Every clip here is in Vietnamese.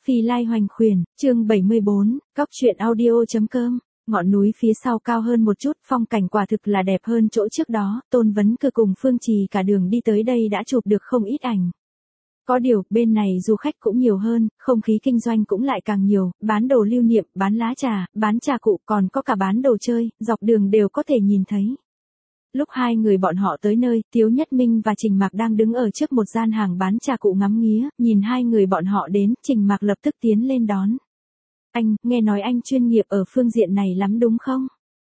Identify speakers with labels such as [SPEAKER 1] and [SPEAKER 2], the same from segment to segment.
[SPEAKER 1] Phi Lai Hoành Khuyển, chương 74, Cóc truyện audio.com. Ngọn núi phía sau cao hơn một chút, phong cảnh quả thực là đẹp hơn chỗ trước đó, Tôn Vấn Cơ cùng Phương Trì cả đường đi tới đây đã chụp được không ít ảnh. Có điều, bên này du khách cũng nhiều hơn, không khí kinh doanh cũng lại càng nhiều, bán đồ lưu niệm, bán lá trà, bán trà cụ, còn có cả bán đồ chơi, dọc đường đều có thể nhìn thấy. Lúc hai người bọn họ tới nơi, Tiếu Nhất Minh và Trình Mạc đang đứng ở trước một gian hàng bán trà cụ ngắm nghía, nhìn hai người bọn họ đến, Trình Mạc lập tức tiến lên đón. Anh, nghe nói anh chuyên nghiệp ở phương diện này lắm đúng không?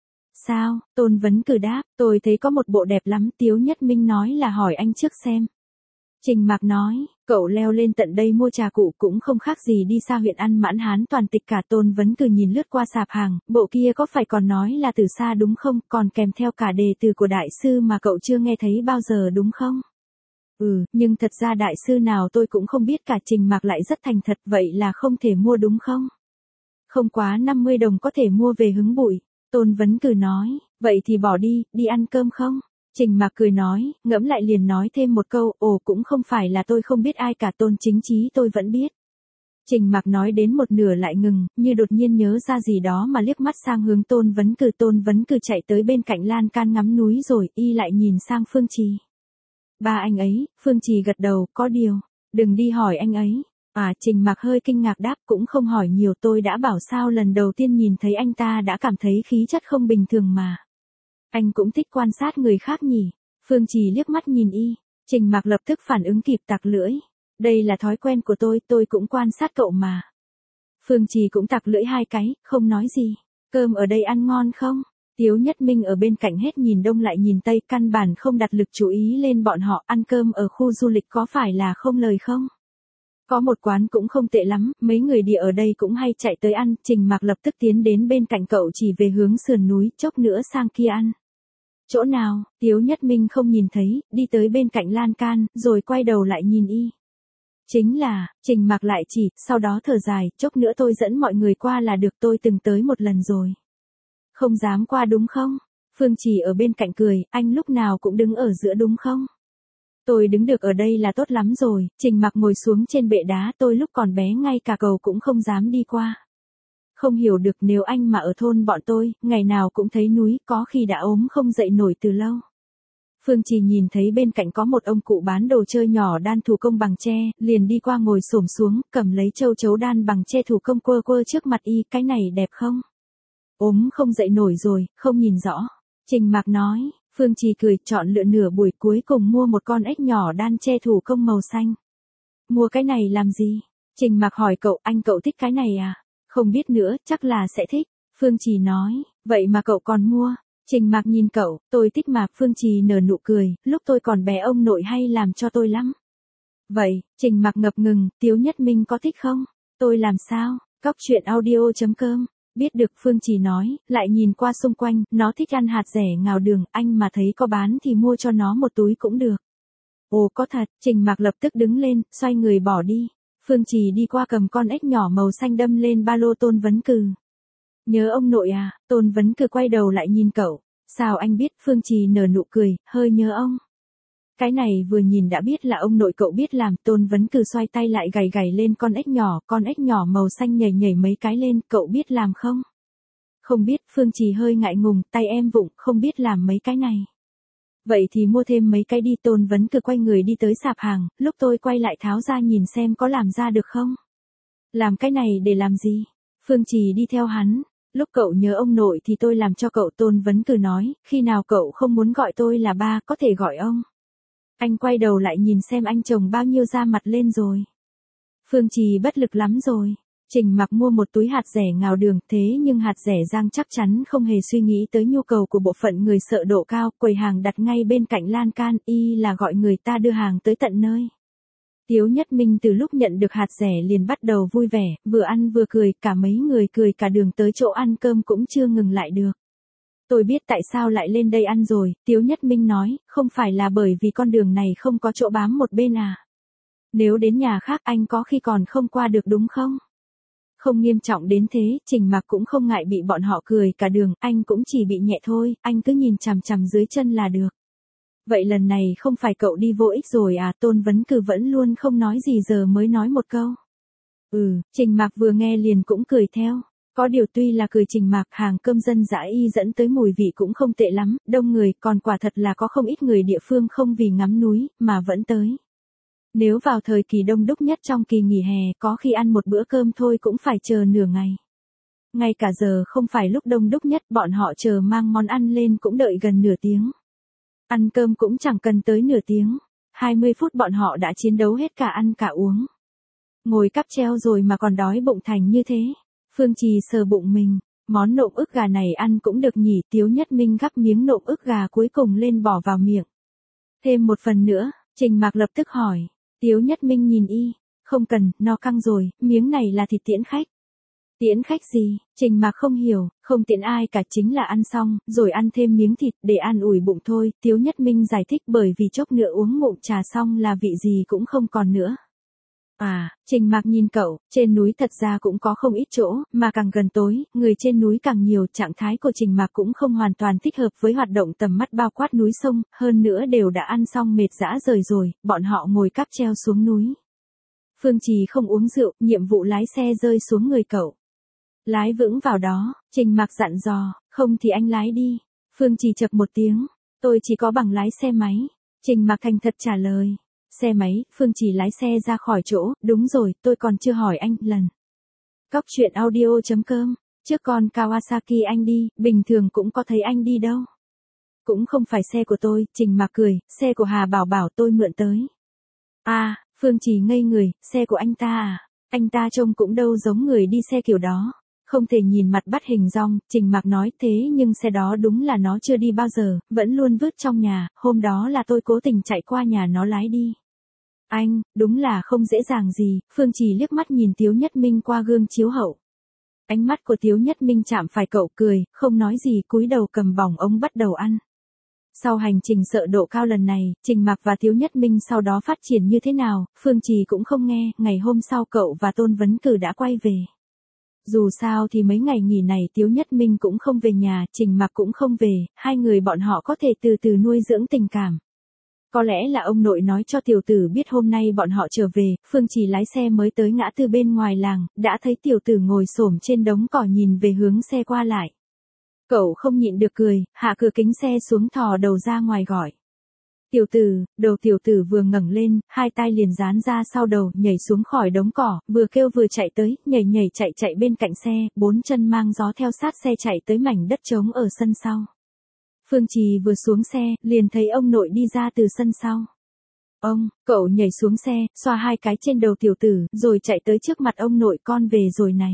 [SPEAKER 1] Sao? Tôn Vấn Cơ đáp, tôi thấy có một bộ đẹp lắm, Tiếu Nhất Minh nói là hỏi anh trước xem. Trình Mạc nói, cậu leo lên tận đây mua trà cụ cũng không khác gì đi xa huyện ăn mãn hán toàn tịch cả. Tôn Vấn Cơ nhìn lướt qua sạp hàng, bộ kia có phải còn nói là từ xa đúng không, còn kèm theo cả đề từ của đại sư mà cậu chưa nghe thấy bao giờ đúng không? Nhưng thật ra đại sư nào tôi cũng không biết cả. Trình Mạc lại rất thành thật, vậy là không thể mua đúng không? Không quá 50 đồng có thể mua về hứng bụi. Tôn Vấn Cơ nói, vậy thì bỏ đi, đi ăn cơm không? Trình Mạc cười nói, ngẫm lại liền nói thêm một câu, cũng không phải là tôi không biết ai cả, Tôn Chính Chí tôi vẫn biết. Trình Mạc nói đến một nửa lại ngừng, như đột nhiên nhớ ra gì đó mà liếc mắt sang hướng Tôn Vấn Cơ. Tôn Vấn Cơ chạy tới bên cạnh lan can ngắm núi rồi, y lại nhìn sang Phương Trì. Ba anh ấy, Phương Trì gật đầu, có điều, đừng đi hỏi anh ấy. Trình Mạc hơi kinh ngạc đáp, cũng không hỏi nhiều, tôi đã bảo sao lần đầu tiên nhìn thấy anh ta đã cảm thấy khí chất không bình thường mà. Anh cũng thích quan sát người khác nhỉ? Phương Trì liếc mắt nhìn y, Trình Mạc lập tức phản ứng kịp tặc lưỡi. Đây là thói quen của tôi cũng quan sát cậu mà. Phương Trì cũng tặc lưỡi hai cái, không nói gì. Cơm ở đây ăn ngon không? Tiếu Nhất Minh ở bên cạnh hết nhìn đông lại nhìn tây, căn bản không đặt lực chú ý lên bọn họ. Ăn cơm ở khu du lịch có phải là không lời không? Có một quán cũng không tệ lắm, mấy người địa ở đây cũng hay chạy tới ăn. Trình Mạc lập tức tiến đến bên cạnh cậu, chỉ về hướng sườn núi, chốc nữa sang kia ăn. Chỗ nào? Tiếu Nhất Minh không nhìn thấy, đi tới bên cạnh lan can, rồi quay đầu lại nhìn y. Chính là, Trình Mạc lại chỉ, sau đó thở dài, chốc nữa tôi dẫn mọi người qua là được, tôi từng tới một lần rồi. Không dám qua đúng không? Phương Trì ở bên cạnh cười, anh lúc nào cũng đứng ở giữa đúng không? Tôi đứng được ở đây là tốt lắm rồi. Trình Mạc ngồi xuống trên bệ đá, tôi lúc còn bé ngay cả cầu cũng không dám đi qua. Không hiểu được, nếu anh mà ở thôn bọn tôi, ngày nào cũng thấy núi, có khi đã ốm không dậy nổi từ lâu. Phương Trì nhìn thấy bên cạnh có một ông cụ bán đồ chơi nhỏ đan thủ công bằng tre, liền đi qua ngồi xổm xuống, cầm lấy châu chấu đan bằng tre thủ công quơ quơ trước mặt y, cái này đẹp không? Ốm không dậy nổi rồi, không nhìn rõ. Trình Mạc nói. Phương Trì cười, chọn lựa nửa buổi cuối cùng mua một con ếch nhỏ đan tre thủ công màu xanh. Mua cái này làm gì? Trình Mạc hỏi cậu, cậu thích cái này à? Không biết nữa, chắc là sẽ thích. Phương Trì nói, vậy mà cậu còn mua. Trình Mạc nhìn cậu, tôi thích mà. Phương Trì nở nụ cười, lúc tôi còn bé ông nội hay làm cho tôi lắm. Vậy, Trình Mạc ngập ngừng, Tiếu Nhất Minh có thích không? Tôi làm sao? Cóc truyện audio.com. Biết được Phương Trì nói, lại nhìn qua xung quanh, nó thích ăn hạt rẻ ngào đường, anh mà thấy có bán thì mua cho nó một túi cũng được. Ồ có thật, Trình Mạc lập tức đứng lên, xoay người bỏ đi. Phương Trì đi qua cầm con ếch nhỏ màu xanh đâm lên ba lô Tôn Vấn Cơ. Nhớ ông nội à? Tôn Vấn Cơ quay đầu lại nhìn cậu. Sao anh biết? Phương Trì nở nụ cười, hơi nhớ ông. Cái này vừa nhìn đã biết là ông nội cậu biết làm. Tôn Vấn Cơ xoay tay lại gảy gảy lên con ếch nhỏ màu xanh nhảy nhảy mấy cái lên, cậu biết làm không? Không biết. Phương Trì hơi ngại ngùng, tay em vụng, không biết làm mấy cái này. Vậy thì mua thêm mấy cái đi. Tôn Vấn Cơ quay người đi tới sạp hàng, lúc tôi quay lại tháo ra nhìn xem có làm ra được không? Làm cái này để làm gì? Phương Trì đi theo hắn. Lúc cậu nhớ ông nội thì tôi làm cho cậu. Tôn Vấn Cơ nói, khi nào cậu không muốn gọi tôi là ba, có thể gọi ông. Anh quay đầu lại nhìn xem anh chồng bao nhiêu da mặt lên rồi. Phương Trì bất lực lắm rồi. Trình Mạc mua một túi hạt rẻ ngào đường, thế nhưng hạt rẻ rang chắc chắn không hề suy nghĩ tới nhu cầu của bộ phận người sợ độ cao, quầy hàng đặt ngay bên cạnh lan can, y là gọi người ta đưa hàng tới tận nơi. Tiếu Nhất Minh từ lúc nhận được hạt rẻ liền bắt đầu vui vẻ, vừa ăn vừa cười, cả mấy người cười cả đường tới chỗ ăn cơm cũng chưa ngừng lại được. Tôi biết tại sao lại lên đây ăn rồi, Tiếu Nhất Minh nói, không phải là bởi vì con đường này không có chỗ bám một bên à. Nếu đến nhà khác anh có khi còn không qua được đúng không? Không nghiêm trọng đến thế, Trình Mạc cũng không ngại bị bọn họ cười cả đường, anh cũng chỉ bị nhẹ thôi, anh cứ nhìn chằm chằm dưới chân là được. Vậy lần này không phải cậu đi vô ích rồi à? Tôn Vấn Cơ vẫn luôn không nói gì giờ mới nói một câu. Trình Mạc vừa nghe liền cũng cười theo. Có điều tuy là cười Trình Mạc, hàng cơm dân dã y dẫn tới mùi vị cũng không tệ lắm, đông người, còn quả thật là có không ít người địa phương không vì ngắm núi, mà vẫn tới. Nếu vào thời kỳ đông đúc nhất trong kỳ nghỉ hè, có khi ăn một bữa cơm thôi cũng phải chờ nửa ngày. Ngay cả giờ không phải lúc đông đúc nhất, bọn họ chờ mang món ăn lên cũng đợi gần nửa tiếng. Ăn cơm cũng chẳng cần tới nửa tiếng. 20 phút bọn họ đã chiến đấu hết cả ăn cả uống. Ngồi cáp treo rồi mà còn đói bụng thành như thế. Phương Trì sờ bụng mình, món nộm ức gà này ăn cũng được nhỉ. Tiếu Nhất Minh gắp miếng nộm ức gà cuối cùng lên bỏ vào miệng. Thêm một phần nữa, Trình Mạc lập tức hỏi. Tiếu Nhất Minh nhìn y, không cần, no căng rồi, miếng này là thịt tiễn khách. Tiễn khách gì? Trình Mạc không hiểu, không tiễn ai cả, chính là ăn xong, rồi ăn thêm miếng thịt để an ủi bụng thôi. Tiếu Nhất Minh giải thích bởi vì chốc nữa uống ngụm trà xong là vị gì cũng không còn nữa. Trình Mạc nhìn cậu, trên núi thật ra cũng có không ít chỗ, mà càng gần tối, người trên núi càng nhiều. Trạng thái của Trình Mạc cũng không hoàn toàn thích hợp với hoạt động tầm mắt bao quát núi sông, hơn nữa đều đã ăn xong mệt rã rời rồi, bọn họ ngồi cáp treo xuống núi. Phương Trì không uống rượu, nhiệm vụ lái xe rơi xuống người cậu. Lái vững vào đó, Trình Mạc dặn dò, không thì anh lái đi. Phương Trì chập một tiếng, tôi chỉ có bằng lái xe máy. Trình Mạc thành thật trả lời. Xe máy, Phương Trì lái xe ra khỏi chỗ, đúng rồi, tôi còn chưa hỏi anh, lần. Cóc truyện audio.com, trước con Kawasaki anh đi, bình thường cũng có thấy anh đi đâu. Cũng không phải xe của tôi, Trình Mạc cười, xe của Hà Bảo Bảo tôi mượn tới. Phương Trì ngây người, xe của anh ta à? Anh ta trông cũng đâu giống người đi xe kiểu đó. Không thể nhìn mặt bắt hình dong, Trình Mạc nói thế nhưng xe đó đúng là nó chưa đi bao giờ, vẫn luôn vứt trong nhà, hôm đó là tôi cố tình chạy qua nhà nó lái đi. Anh, đúng là không dễ dàng gì. Phương Trì liếc mắt nhìn Tiếu Nhất Minh qua gương chiếu hậu. Ánh mắt của Tiếu Nhất Minh chạm phải cậu, cười, không nói gì, cúi đầu cầm bỏng ống bắt đầu ăn. Sau hành trình sợ độ cao lần này, Trình Mạc và Tiếu Nhất Minh sau đó phát triển như thế nào, Phương Trì cũng không nghe. Ngày hôm sau cậu và Tôn Vấn Cử đã quay về. Dù sao thì mấy ngày nghỉ này Tiếu Nhất Minh cũng không về nhà, Trình Mạc cũng không về, hai người bọn họ có thể từ từ nuôi dưỡng tình cảm. Có lẽ là ông nội nói cho tiểu tử biết hôm nay bọn họ trở về, Phương Trì lái xe mới tới ngã tư bên ngoài làng, đã thấy tiểu tử ngồi xổm trên đống cỏ nhìn về hướng xe qua lại. Cậu không nhịn được cười, hạ cửa kính xe xuống thò đầu ra ngoài gọi. Tiểu tử, đầu tiểu tử vừa ngẩng lên, hai tay liền dán ra sau đầu, nhảy xuống khỏi đống cỏ, vừa kêu vừa chạy tới, nhảy chạy bên cạnh xe, bốn chân mang gió theo sát xe chạy tới mảnh đất trống ở sân sau. Phương Trì vừa xuống xe, liền thấy ông nội đi ra từ sân sau. Cậu nhảy xuống xe, xoa hai cái trên đầu tiểu tử, rồi chạy tới trước mặt ông nội, con về rồi này.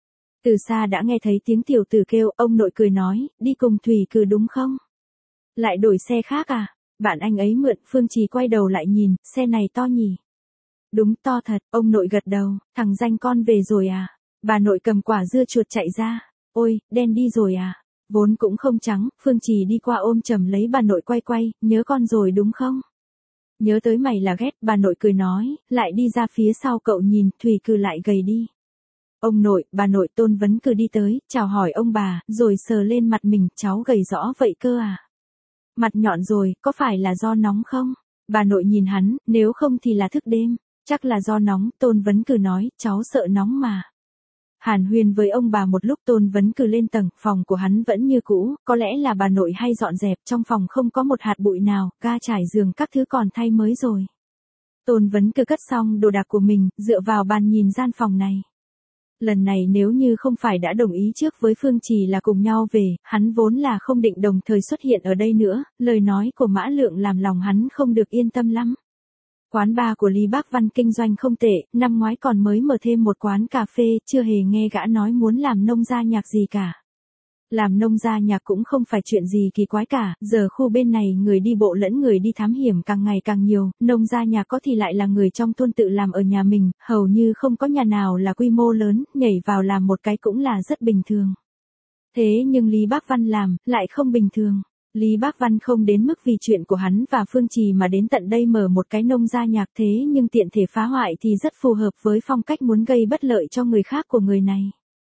[SPEAKER 1] Từ xa đã nghe thấy tiếng tiểu tử kêu, ông nội cười nói, đi cùng Thủy Cử đúng không? Lại đổi xe khác à? Bạn anh ấy mượn. Phương Trì quay đầu lại nhìn, xe này to nhỉ? Đúng, to thật, ông nội gật đầu, thằng danh con về rồi à? Bà nội cầm quả dưa chuột chạy ra, ôi, đen đi rồi à? Vốn cũng không trắng. Phương Trì đi qua ôm chầm lấy bà nội, quay, nhớ con rồi đúng không? Nhớ tới mày là ghét, bà nội cười nói, lại đi ra phía sau cậu nhìn, Thủy Cử lại gầy đi. Ông nội, bà nội, Tôn Vấn Cử đi tới, chào hỏi ông bà, rồi sờ lên mặt mình, cháu gầy rõ vậy cơ à? Mặt nhọn rồi, có phải là do nóng không? Bà nội nhìn hắn, nếu không thì là thức đêm, chắc là do nóng. Tôn Vấn Cử nói, cháu sợ nóng mà. Hàn huyên với ông bà một lúc, Tôn Vấn Cử lên tầng, phòng của hắn vẫn như cũ, có lẽ là bà nội hay dọn dẹp, trong phòng không có một hạt bụi nào, ga trải giường các thứ còn thay mới rồi. Tôn Vấn Cử cất xong đồ đạc của mình, dựa vào bàn nhìn gian phòng này. Lần này nếu như không phải đã đồng ý trước với Phương Trì là cùng nhau về, hắn vốn là không định đồng thời xuất hiện ở đây nữa, lời nói của Mã Lượng làm lòng hắn không được yên tâm lắm. Quán bar của Lý Bác Văn kinh doanh không tệ, năm ngoái còn mới mở thêm một quán cà phê, chưa hề nghe gã nói muốn làm nông gia nhạc gì cả. Làm nông gia nhạc cũng không phải chuyện gì kỳ quái cả, giờ khu bên này người đi bộ lẫn người đi thám hiểm càng ngày càng nhiều, nông gia nhạc có thì lại là người trong thôn tự làm ở nhà mình, hầu như không có nhà nào là quy mô lớn, nhảy vào làm một cái cũng là rất bình thường. Thế nhưng Lý Bác Văn làm, lại không bình thường. Lý Bác Văn không đến mức vì chuyện của hắn và Phương Trì mà đến tận đây mở một cái nông gia nhạc, thế nhưng tiện thể phá hoại thì rất phù hợp với phong cách muốn gây bất lợi cho người khác của người này.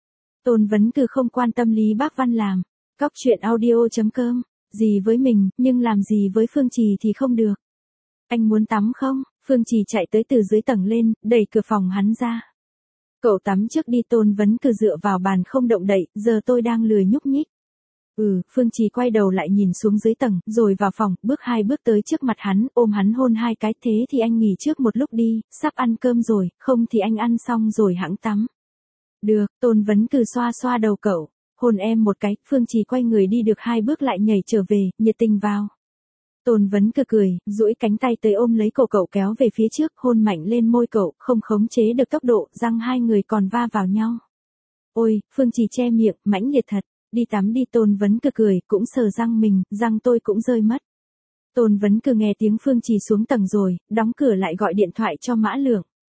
[SPEAKER 1] Tôn Vấn Cử không quan tâm Lý Bác Văn làm. Cóc truyện audio.com, gì với mình, nhưng làm gì với Phương Trì thì không được. Anh muốn tắm không? Phương Trì chạy tới từ dưới tầng lên, đẩy cửa phòng hắn ra. Cậu tắm trước đi. Tôn Vấn cứ dựa vào bàn không động đậy, giờ tôi đang lười nhúc nhích. Phương Trì quay đầu lại nhìn xuống dưới tầng, rồi vào phòng, bước 2 bước tới trước mặt hắn, ôm hắn hôn 2 cái. Thế thì anh nghỉ trước một lúc đi, sắp ăn cơm rồi, không thì anh ăn xong rồi hẵng tắm. Được, Tôn Vấn cứ xoa xoa đầu cậu, hôn em một cái. Phương Trì quay người đi được 2 bước lại nhảy trở về, nhiệt tình vào. Tôn Vấn cười, duỗi cánh tay tới ôm lấy cổ cậu kéo về phía trước, hôn mạnh lên môi cậu, không khống chế được tốc độ, răng hai người còn va vào nhau. Ôi, Phương Trì che miệng, mãnh liệt thật. Đi tắm đi. Tôn Vấn cười, cũng sờ răng mình, răng tôi cũng rơi mất. Tôn Vấn nghe tiếng Phương Trì xuống tầng rồi, đóng cửa lại gọi điện thoại cho Mã Lượng.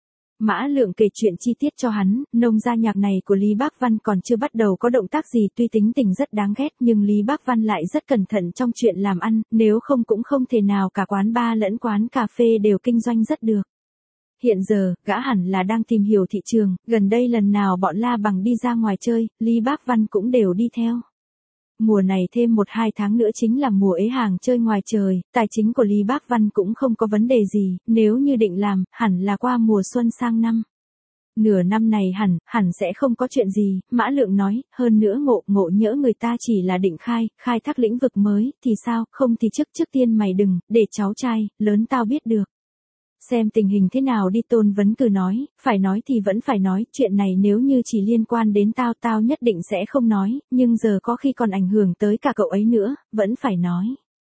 [SPEAKER 1] Mã Lượng kể chuyện chi tiết cho hắn, nông gia nhạc này của Lý Bác Văn còn chưa bắt đầu có động tác gì, tuy tính tình rất đáng ghét nhưng Lý Bác Văn lại rất cẩn thận trong chuyện làm ăn, nếu không cũng không thể nào cả quán bar lẫn quán cà phê đều kinh doanh rất được. Hiện giờ, gã hẳn là đang tìm hiểu thị trường, gần đây lần nào bọn La Bằng đi ra ngoài chơi, Lý Bác Văn cũng đều đi theo. Mùa này thêm 1-2 tháng nữa chính là mùa ế hàng chơi ngoài trời, tài chính của Lý Bác Văn cũng không có vấn đề gì, nếu như định làm, hẳn là qua mùa xuân sang năm. Nửa năm này hẳn sẽ không có chuyện gì, Mã Lượng nói, hơn nữa ngộ nhỡ người ta chỉ là định khai thác lĩnh vực mới, thì sao, không thì trước tiên mày đừng, để cháu trai, lớn tao biết được. Xem tình hình thế nào đi. Tôn Vấn nói, phải nói thì vẫn phải nói, chuyện này nếu như chỉ liên quan đến tao nhất định sẽ không nói, nhưng giờ có khi còn ảnh hưởng tới cả cậu ấy nữa, vẫn phải nói.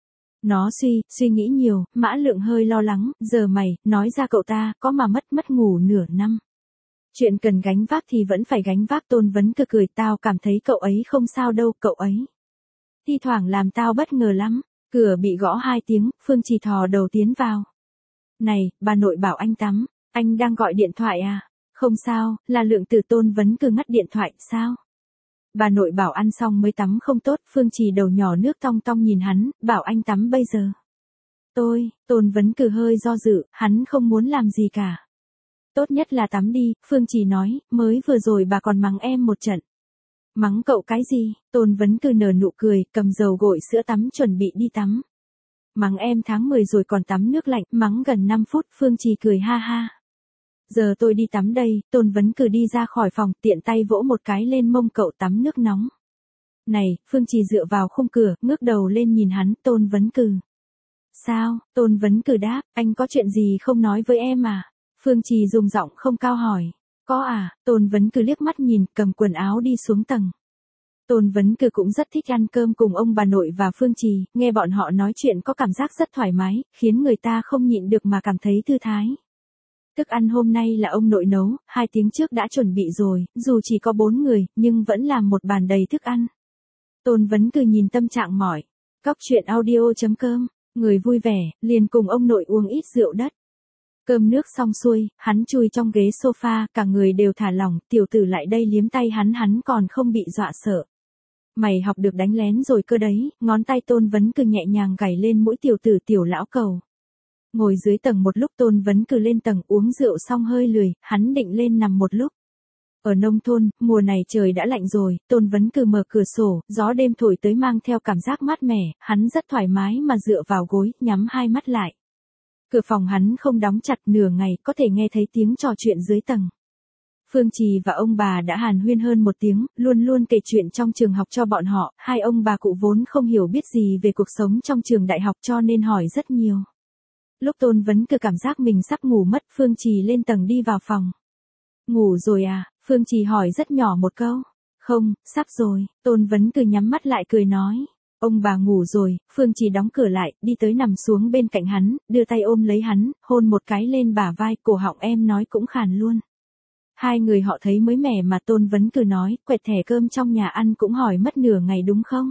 [SPEAKER 1] Nó suy nghĩ nhiều, Mã Lượng hơi lo lắng, giờ mày, nói ra cậu ta, có mà mất ngủ nửa năm. Chuyện cần gánh vác thì vẫn phải gánh vác. Tôn Vấn cười, tao cảm thấy cậu ấy không sao đâu, cậu ấy thi thoảng làm tao bất ngờ lắm. Cửa bị gõ 2 tiếng, Phương Trì thò đầu tiến vào. Này, bà nội bảo anh tắm, anh đang gọi điện thoại à? Không sao, là Lượng từ. Tôn Vấn ngắt điện thoại, sao? Bà nội bảo ăn xong mới tắm không tốt. Phương Trì đầu nhỏ nước tong tong nhìn hắn, bảo anh tắm bây giờ. Tôn Vấn hơi do dự, hắn không muốn làm gì cả. Tốt nhất là tắm đi, Phương Trì nói, mới vừa rồi bà còn mắng em một trận. Mắng cậu cái gì? Tôn Vấn nở nụ cười, cầm dầu gội sữa tắm chuẩn bị đi tắm. Mắng em tháng 10 rồi còn tắm nước lạnh, mắng gần 5 phút. Phương Trì cười ha ha. Giờ tôi đi tắm đây. Tôn Vấn đi ra khỏi phòng, tiện tay vỗ một cái lên mông cậu, tắm nước nóng. Này, Phương Trì dựa vào khung cửa, ngước đầu lên nhìn hắn. Tôn Vấn Sao? Tôn Vấn đáp, anh có chuyện gì không nói với em à? Phương Trì dùng giọng không cao hỏi. Có à? Tôn Vấn liếc mắt nhìn, cầm quần áo đi xuống tầng. Tôn Vấn cũng rất thích ăn cơm cùng ông bà nội và Phương Trì, nghe bọn họ nói chuyện có cảm giác rất thoải mái, khiến người ta không nhịn được mà cảm thấy thư thái. Thức ăn hôm nay là ông nội nấu, 2 tiếng trước đã chuẩn bị rồi, dù chỉ có 4 người, nhưng vẫn làm một bàn đầy thức ăn. Tôn Vấn nhìn tâm trạng mỏi. Cóc truyện audio.com, người vui vẻ, liền cùng ông nội uống ít rượu đất. Cơm nước xong xuôi, hắn chui trong ghế sofa, cả người đều thả lỏng, tiểu tử lại đây liếm tay hắn còn không bị dọa sợ. Mày học được đánh lén rồi cơ đấy, ngón tay Tôn Vấn nhẹ nhàng gảy lên mũi tiểu tử, tiểu lão cầu. Ngồi dưới tầng một lúc. Tôn Vấn lên tầng uống rượu xong hơi lười, hắn định lên nằm một lúc. Ở nông thôn, mùa này trời đã lạnh rồi, Tôn Vấn mở cửa sổ, gió đêm thổi tới mang theo cảm giác mát mẻ, hắn rất thoải mái mà dựa vào gối, nhắm 2 mắt lại. Cửa phòng hắn không đóng chặt, nửa ngày có thể nghe thấy tiếng trò chuyện dưới tầng. Phương Trì và ông bà đã hàn huyên hơn 1 tiếng, luôn kể chuyện trong trường học cho bọn họ, 2 ông bà cụ vốn không hiểu biết gì về cuộc sống trong trường đại học cho nên hỏi rất nhiều. Lúc Tôn Vấn cảm giác mình sắp ngủ mất, Phương Trì lên tầng đi vào phòng. Ngủ rồi à? Phương Trì hỏi rất nhỏ một câu. Không, sắp rồi. Tôn Vấn nhắm mắt lại cười nói. Ông bà ngủ rồi. Phương Trì đóng cửa lại, đi tới nằm xuống bên cạnh hắn, đưa tay ôm lấy hắn, hôn một cái lên bả vai, cổ họng em nói cũng khàn luôn. 2 người họ thấy mới mẻ mà. Tôn Vấn nói, quẹt thẻ cơm trong nhà ăn cũng hỏi mất nửa ngày đúng không?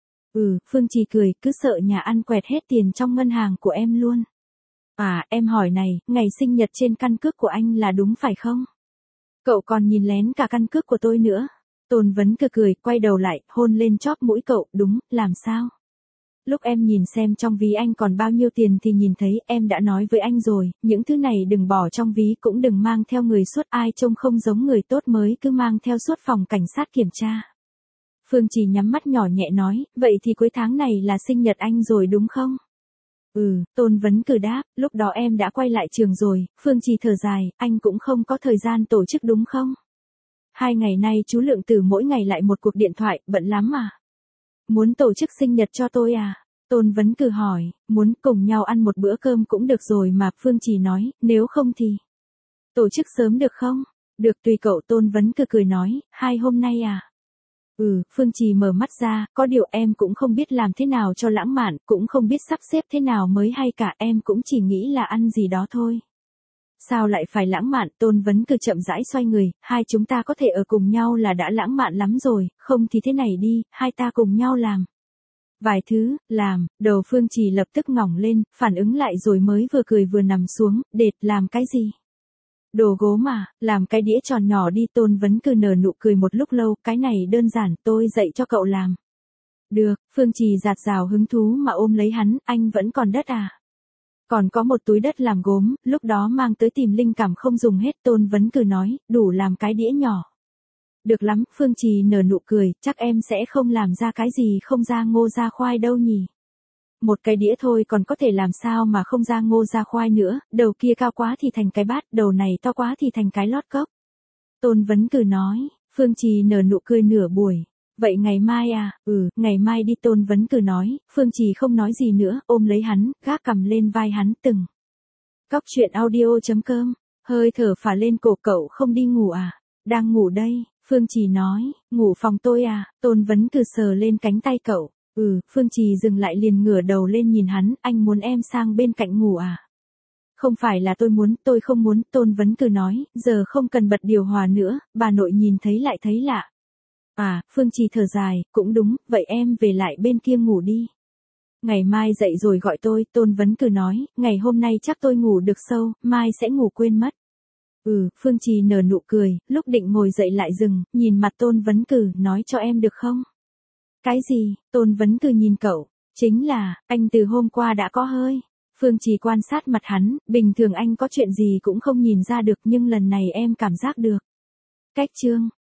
[SPEAKER 1] Phương Trì cười, cứ sợ nhà ăn quẹt hết tiền trong ngân hàng của em luôn. À, em hỏi này, ngày sinh nhật trên căn cước của anh là đúng phải không? Cậu còn nhìn lén cả căn cước của tôi nữa. Tôn Vấn cười, quay đầu lại, hôn lên chóp mũi cậu, đúng, làm sao? Lúc em nhìn xem trong ví anh còn bao nhiêu tiền thì nhìn thấy, em đã nói với anh rồi, những thứ này đừng bỏ trong ví, cũng đừng mang theo người suốt, ai trông không giống người tốt mới cứ mang theo suốt phòng cảnh sát kiểm tra. Phương Trì nhắm mắt nhỏ nhẹ nói, vậy thì cuối tháng này là sinh nhật anh rồi đúng không? Tôn Vấn đáp, lúc đó em đã quay lại trường rồi. Phương Trì thở dài, anh cũng không có thời gian tổ chức đúng không? 2 ngày nay chú Lượng Tử mỗi ngày lại một cuộc điện thoại, bận lắm à? Muốn tổ chức sinh nhật cho tôi à? Tôn Vấn Cử hỏi, muốn cùng nhau ăn một bữa cơm cũng được rồi mà, Phương Trì nói, nếu không thì tổ chức sớm được không? Được tùy cậu, Tôn Vấn Cử cười nói, 2 hôm nay à? Phương Trì mở mắt ra, có điều em cũng không biết làm thế nào cho lãng mạn, cũng không biết sắp xếp thế nào mới hay cả, em cũng chỉ nghĩ là ăn gì đó thôi. Sao lại phải lãng mạn? Tôn Vấn Cử chậm rãi xoay người, hai chúng ta có thể ở cùng nhau là đã lãng mạn lắm rồi, không thì thế này đi, hai ta cùng nhau làm vài thứ, làm, đầu Phương Trì lập tức ngỏng lên, phản ứng lại rồi mới vừa cười vừa nằm xuống, đệt, làm cái gì? Đồ gốm à, làm cái đĩa tròn nhỏ đi. Tôn Vấn Cử nở nụ cười một lúc lâu, cái này đơn giản, tôi dạy cho cậu làm. Được, Phương Trì dạt dào hứng thú mà ôm lấy hắn, anh vẫn còn đất à? Còn có một túi đất làm gốm, lúc đó mang tới tìm linh cảm không dùng hết. Tôn Vấn Cử nói, đủ làm cái đĩa nhỏ. Được lắm, Phương Trì nở nụ cười, chắc em sẽ không làm ra cái gì không ra ngô ra khoai đâu nhỉ. Một cái đĩa thôi còn có thể làm sao mà không ra ngô ra khoai nữa, đầu kia cao quá thì thành cái bát, đầu này to quá thì thành cái lót cốc. Tôn Vấn Cử nói, Phương Trì nở nụ cười nửa buổi. Vậy ngày mai à? Ngày mai đi. Tôn Vấn Cử nói. Phương Trì không nói gì nữa, ôm lấy hắn, gác cằm lên vai hắn từng. Cóc truyện audio.com, hơi thở phả lên cổ, cậu không đi ngủ à? Đang ngủ đây, Phương Trì nói. Ngủ phòng tôi à? Tôn Vấn Cử sờ lên cánh tay cậu. Phương Trì dừng lại liền ngửa đầu lên nhìn hắn, anh muốn em sang bên cạnh ngủ à? Không phải là tôi muốn, tôi không muốn. Tôn Vấn Cử nói, giờ không cần bật điều hòa nữa, bà nội nhìn thấy lại thấy lạ. À, Phương Trì thở dài, cũng đúng, vậy em về lại bên kia ngủ đi. Ngày mai dậy rồi gọi tôi. Tôn Vấn Cử nói, ngày hôm nay chắc tôi ngủ được sâu, mai sẽ ngủ quên mất. Phương Trì nở nụ cười, lúc định ngồi dậy lại dừng, nhìn mặt Tôn Vấn Cử, nói cho em được không? Cái gì? Tôn Vấn Cử nhìn cậu, chính là, anh từ hôm qua đã có hơi. Phương Trì quan sát mặt hắn, bình thường anh có chuyện gì cũng không nhìn ra được nhưng lần này em cảm giác được. Cách chương